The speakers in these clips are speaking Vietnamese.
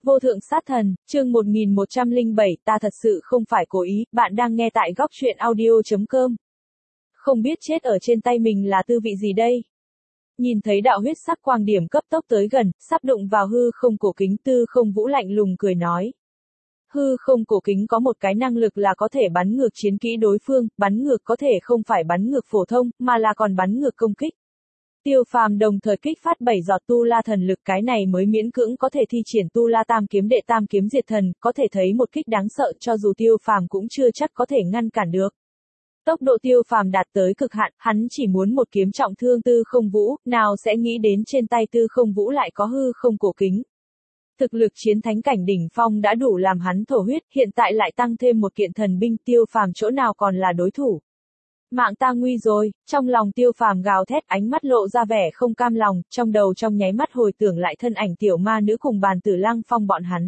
Vô thượng sát thần, chương 1107, ta thật sự không phải cố ý, bạn đang nghe tại góc truyện audio.com. Không biết chết ở trên tay mình là tư vị gì đây? Nhìn thấy đạo huyết sắc quang điểm cấp tốc tới gần, sắp đụng vào hư không cổ kính, Tư Không Vũ lạnh lùng cười nói. Hư không cổ kính có một cái năng lực là có thể bắn ngược chiến kỹ đối phương, bắn ngược có thể không phải bắn ngược phổ thông, mà là còn bắn ngược công kích. Tiêu Phàm đồng thời kích phát 7 giọt tu la thần lực, cái này mới miễn cưỡng có thể thi triển tu la tam kiếm đệ tam kiếm diệt thần, có thể thấy một kích đáng sợ cho dù Tiêu Phàm cũng chưa chắc có thể ngăn cản được. Tốc độ Tiêu Phàm đạt tới cực hạn, hắn chỉ muốn một kiếm trọng thương Tư Không Vũ, nào sẽ nghĩ đến trên tay Tư Không Vũ lại có hư không cổ kính. Thực lực chiến thánh cảnh đỉnh phong đã đủ làm hắn thổ huyết, hiện tại lại tăng thêm một kiện thần binh, Tiêu Phàm chỗ nào còn là đối thủ. Mạng ta nguy rồi, trong lòng Tiêu Phàm gào thét, ánh mắt lộ ra vẻ không cam lòng, trong đầu trong nháy mắt hồi tưởng lại thân ảnh tiểu ma nữ cùng Bàn Tử Lăng Phong bọn hắn.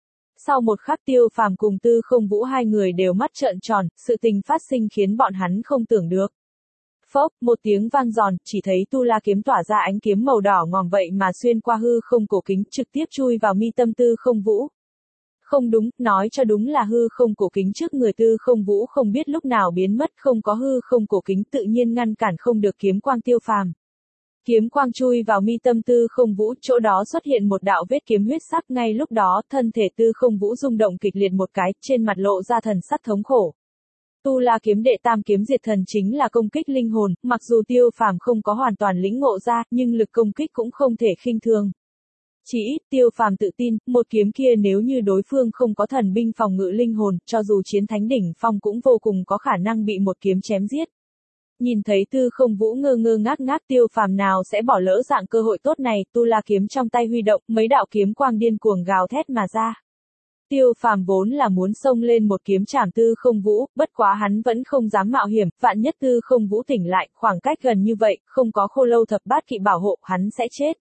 Sau một khắc Tiêu Phàm cùng Tư Không Vũ hai người đều mắt trợn tròn, sự tình phát sinh khiến bọn hắn không tưởng được. Phốc, một tiếng vang giòn, chỉ thấy tu la kiếm tỏa ra ánh kiếm màu đỏ ngòm vậy mà xuyên qua hư không cổ kính, trực tiếp chui vào mi tâm Tư Không Vũ. Không đúng, nói cho đúng là hư không cổ kính trước người Tư Không Vũ không biết lúc nào biến mất, không có hư không cổ kính tự nhiên ngăn cản không được kiếm quang Tiêu Phàm. Kiếm quang chui vào mi tâm Tư Không Vũ, chỗ đó xuất hiện một đạo vết kiếm huyết sắc, ngay lúc đó, thân thể Tư Không Vũ rung động kịch liệt một cái, trên mặt lộ ra thần sắc thống khổ. Tu La kiếm đệ tam kiếm diệt thần chính là công kích linh hồn, mặc dù Tiêu Phàm không có hoàn toàn lĩnh ngộ ra, nhưng lực công kích cũng không thể khinh thường. Chỉ ít Tiêu Phàm tự tin, một kiếm kia nếu như đối phương không có thần binh phòng ngự linh hồn, cho dù chiến thánh đỉnh phong cũng vô cùng có khả năng bị một kiếm chém giết. Nhìn thấy Tư Không Vũ ngơ ngơ ngác ngác, Tiêu Phàm nào sẽ bỏ lỡ dạng cơ hội tốt này, tu la kiếm trong tay huy động, mấy đạo kiếm quang điên cuồng gào thét mà ra. Tiêu Phàm vốn là muốn xông lên một kiếm trảm Tư Không Vũ, bất quá hắn vẫn không dám mạo hiểm, vạn nhất Tư Không Vũ tỉnh lại, khoảng cách gần như vậy, không có Khô Lâu Thập Bát Kỵ bảo hộ, hắn sẽ chết.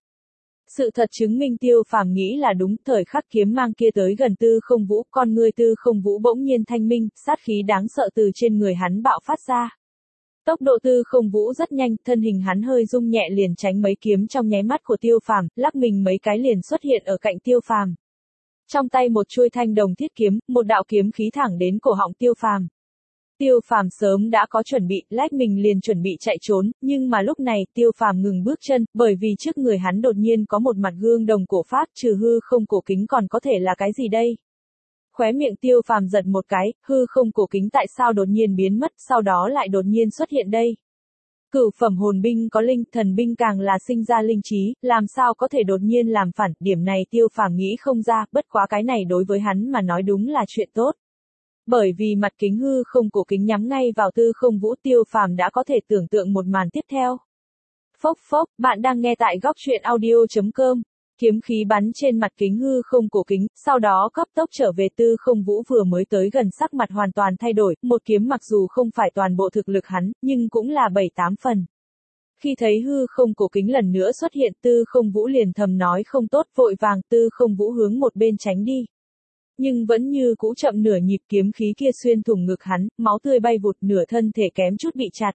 Sự thật chứng minh Tiêu Phàm nghĩ là đúng, thời khắc kiếm mang kia tới gần Tư Không Vũ, con ngươi Tư Không Vũ bỗng nhiên thanh minh, sát khí đáng sợ từ trên người hắn bạo phát ra. Tốc độ Tư Không Vũ rất nhanh, thân hình hắn hơi rung nhẹ liền tránh mấy kiếm trong nháy mắt của Tiêu Phàm, lắc mình mấy cái liền xuất hiện ở cạnh Tiêu Phàm. Trong tay một chuôi thanh đồng thiết kiếm, một đạo kiếm khí thẳng đến cổ họng Tiêu Phàm. Tiêu Phàm sớm đã có chuẩn bị, lách mình liền chuẩn bị chạy trốn, nhưng mà lúc này, Tiêu Phàm ngừng bước chân, bởi vì trước người hắn đột nhiên có một mặt gương đồng cổ phát, trừ hư không cổ kính còn có thể là cái gì đây? Khóe miệng Tiêu Phàm giật một cái, hư không cổ kính tại sao đột nhiên biến mất, sau đó lại đột nhiên xuất hiện đây? Cửu phẩm hồn binh có linh, thần binh càng là sinh ra linh trí, làm sao có thể đột nhiên làm phản, điểm này Tiêu Phàm nghĩ không ra, bất quá cái này đối với hắn mà nói đúng là chuyện tốt. Bởi vì mặt kính hư không cổ kính nhắm ngay vào Tư Không Vũ, Tiêu Phàm đã có thể tưởng tượng một màn tiếp theo. Phốc phốc, bạn đang nghe tại góc truyện audio.com. Kiếm khí bắn trên mặt kính hư không cổ kính, sau đó cấp tốc trở về Tư Không Vũ vừa mới tới gần sắc mặt hoàn toàn thay đổi, một kiếm mặc dù không phải toàn bộ thực lực hắn, nhưng cũng là 7-8 phần. Khi thấy hư không cổ kính lần nữa xuất hiện, Tư Không Vũ liền thầm nói không tốt, vội vàng Tư Không Vũ hướng một bên tránh đi. Nhưng vẫn như cũ chậm nửa nhịp, kiếm khí kia xuyên thủng ngực hắn, máu tươi bay vụt, nửa thân thể kém chút bị chặt.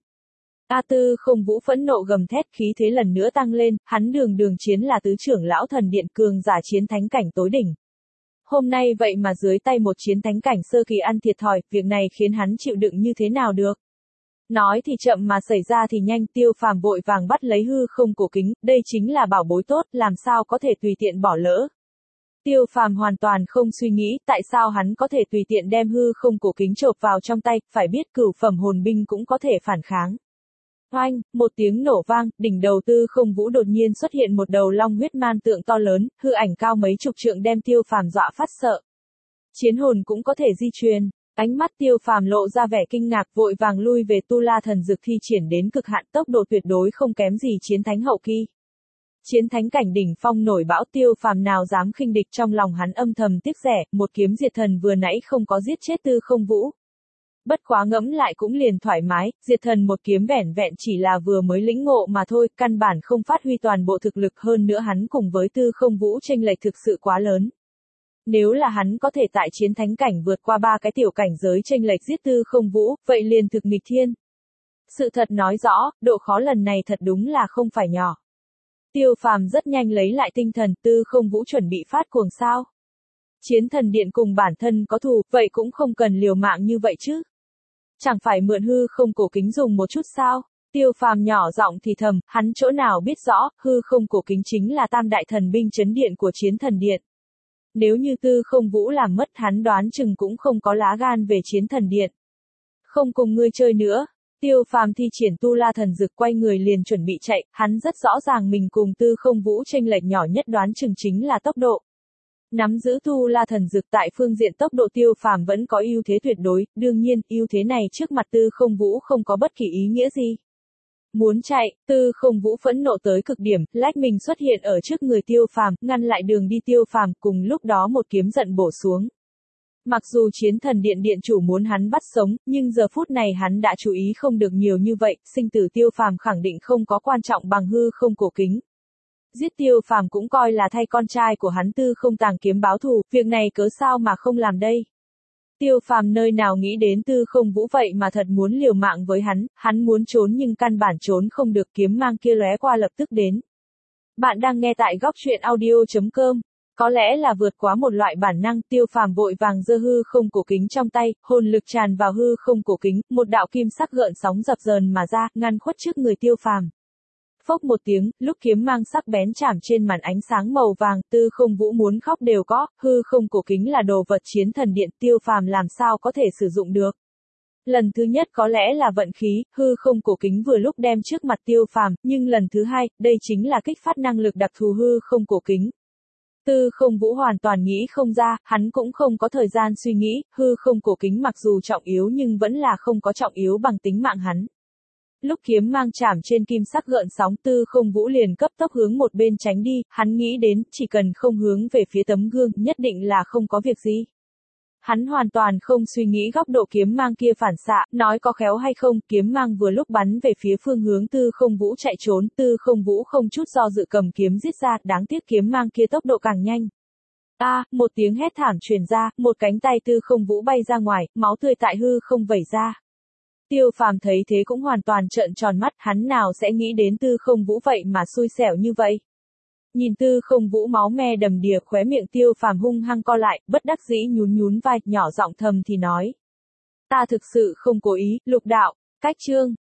Tư Không Vũ phẫn nộ gầm thét, khí thế lần nữa tăng lên, hắn đường chiến là tứ trưởng lão thần điện cường giả chiến thánh cảnh tối đỉnh. Hôm nay vậy mà dưới tay một chiến thánh cảnh sơ kỳ ăn thiệt thòi, việc này khiến hắn chịu đựng như thế nào được. Nói thì chậm mà xảy ra thì nhanh, Tiêu Phàm vội vàng bắt lấy hư không cổ kính, đây chính là bảo bối tốt, làm sao có thể tùy tiện bỏ lỡ. Tiêu Phàm hoàn toàn không suy nghĩ, tại sao hắn có thể tùy tiện đem hư không cổ kính chộp vào trong tay, phải biết cửu phẩm hồn binh cũng có thể phản kháng. Oanh, một tiếng nổ vang, đỉnh đầu Tư Không Vũ đột nhiên xuất hiện một đầu long huyết man tượng to lớn, hư ảnh cao mấy chục trượng đem Tiêu Phàm dọa phát sợ. Chiến hồn cũng có thể di truyền. Ánh mắt Tiêu Phàm lộ ra vẻ kinh ngạc, vội vàng lui về tu la thần dược thi triển đến cực hạn, tốc độ tuyệt đối không kém gì chiến thánh hậu kỳ. Chiến thánh cảnh đỉnh phong nổi bão, Tiêu Phàm nào dám khinh địch, trong lòng hắn âm thầm tiếc rẻ, một kiếm diệt thần vừa nãy không có giết chết Tư Không Vũ. Bất quá ngẫm lại cũng liền thoải mái, diệt thần một kiếm vẻn vẹn chỉ là vừa mới lĩnh ngộ mà thôi, căn bản không phát huy toàn bộ thực lực, hơn nữa hắn cùng với Tư Không Vũ chênh lệch thực sự quá lớn. Nếu là hắn có thể tại chiến thánh cảnh vượt qua 3 cái tiểu cảnh giới chênh lệch giết Tư Không Vũ, vậy liền thực nghịch thiên. Sự thật nói rõ, độ khó lần này thật đúng là không phải nhỏ. Tiêu Phàm rất nhanh lấy lại tinh thần, Tư Không Vũ chuẩn bị phát cuồng sao? Chiến thần điện cùng bản thân có thù, vậy cũng không cần liều mạng như vậy chứ. Chẳng phải mượn hư không cổ kính dùng một chút sao? Tiêu Phàm nhỏ giọng thì thầm, hắn chỗ nào biết rõ, hư không cổ kính chính là tam đại thần binh trấn điện của chiến thần điện. Nếu như Tư Không Vũ làm mất hắn đoán chừng cũng không có lá gan về chiến thần điện. Không cùng ngươi chơi nữa. Tiêu Phàm thi triển Tu La thần dực quay người liền chuẩn bị chạy, hắn rất rõ ràng mình cùng Tư Không Vũ chênh lệch nhỏ nhất đoán chừng chính là tốc độ. Nắm giữ Tu La thần dực tại phương diện tốc độ Tiêu Phàm vẫn có ưu thế tuyệt đối, đương nhiên, ưu thế này trước mặt Tư Không Vũ không có bất kỳ ý nghĩa gì. Muốn chạy, Tư Không Vũ phẫn nộ tới cực điểm, lách mình xuất hiện ở trước người Tiêu Phàm, ngăn lại đường đi Tiêu Phàm, cùng lúc đó một kiếm giận bổ xuống. Mặc dù chiến thần điện điện chủ muốn hắn bắt sống, nhưng giờ phút này hắn đã chú ý không được nhiều như vậy, sinh tử Tiêu Phàm khẳng định không có quan trọng bằng hư không cổ kính. Giết Tiêu Phàm cũng coi là thay con trai của hắn Tư Không Tàng kiếm báo thù, việc này cớ sao mà không làm đây. Tiêu Phàm nơi nào nghĩ đến Tư Không Vũ vậy mà thật muốn liều mạng với hắn muốn trốn nhưng căn bản trốn không được, kiếm mang kia lóe qua lập tức đến. Bạn đang nghe tại góc truyện audio.com. Có lẽ là vượt quá một loại bản năng, Tiêu Phàm vội vàng giơ hư không cổ kính trong tay, hồn lực tràn vào hư không cổ kính, một đạo kim sắc gợn sóng dập dờn mà ra, ngăn khuất trước người Tiêu Phàm. Phốc một tiếng, lúc kiếm mang sắc bén chạm trên màn ánh sáng màu vàng, Tư Không Vũ muốn khóc đều có, hư không cổ kính là đồ vật chiến thần điện, Tiêu Phàm làm sao có thể sử dụng được. Lần thứ nhất có lẽ là vận khí, hư không cổ kính vừa lúc đem trước mặt Tiêu Phàm, nhưng lần thứ hai, đây chính là kích phát năng lực đặc thù hư không cổ kính. Tư Không Vũ hoàn toàn nghĩ không ra, hắn cũng không có thời gian suy nghĩ, hư không cổ kính mặc dù trọng yếu nhưng vẫn là không có trọng yếu bằng tính mạng hắn. Lúc kiếm mang chạm trên kim sắc gợn sóng, Tư Không Vũ liền cấp tốc hướng một bên tránh đi, hắn nghĩ đến, chỉ cần không hướng về phía tấm gương, nhất định là không có việc gì. Hắn hoàn toàn không suy nghĩ góc độ kiếm mang kia phản xạ, nói có khéo hay không, kiếm mang vừa lúc bắn về phía phương hướng Tư Không Vũ chạy trốn, Tư Không Vũ không chút do dự cầm kiếm giết ra, đáng tiếc kiếm mang kia tốc độ càng nhanh. Một tiếng hét thảm truyền ra, một cánh tay Tư Không Vũ bay ra ngoài, máu tươi tại hư không vẩy ra. Tiêu Phàm thấy thế cũng hoàn toàn trợn tròn mắt, hắn nào sẽ nghĩ đến Tư Không Vũ vậy mà xui xẻo như vậy. Nhìn Tư Không Vũ máu me đầm đìa, khóe miệng Tiêu Phàm hung hăng co lại, bất đắc dĩ nhún vai, nhỏ giọng thầm thì nói. Ta thực sự không cố ý, Lục đạo, cách chương.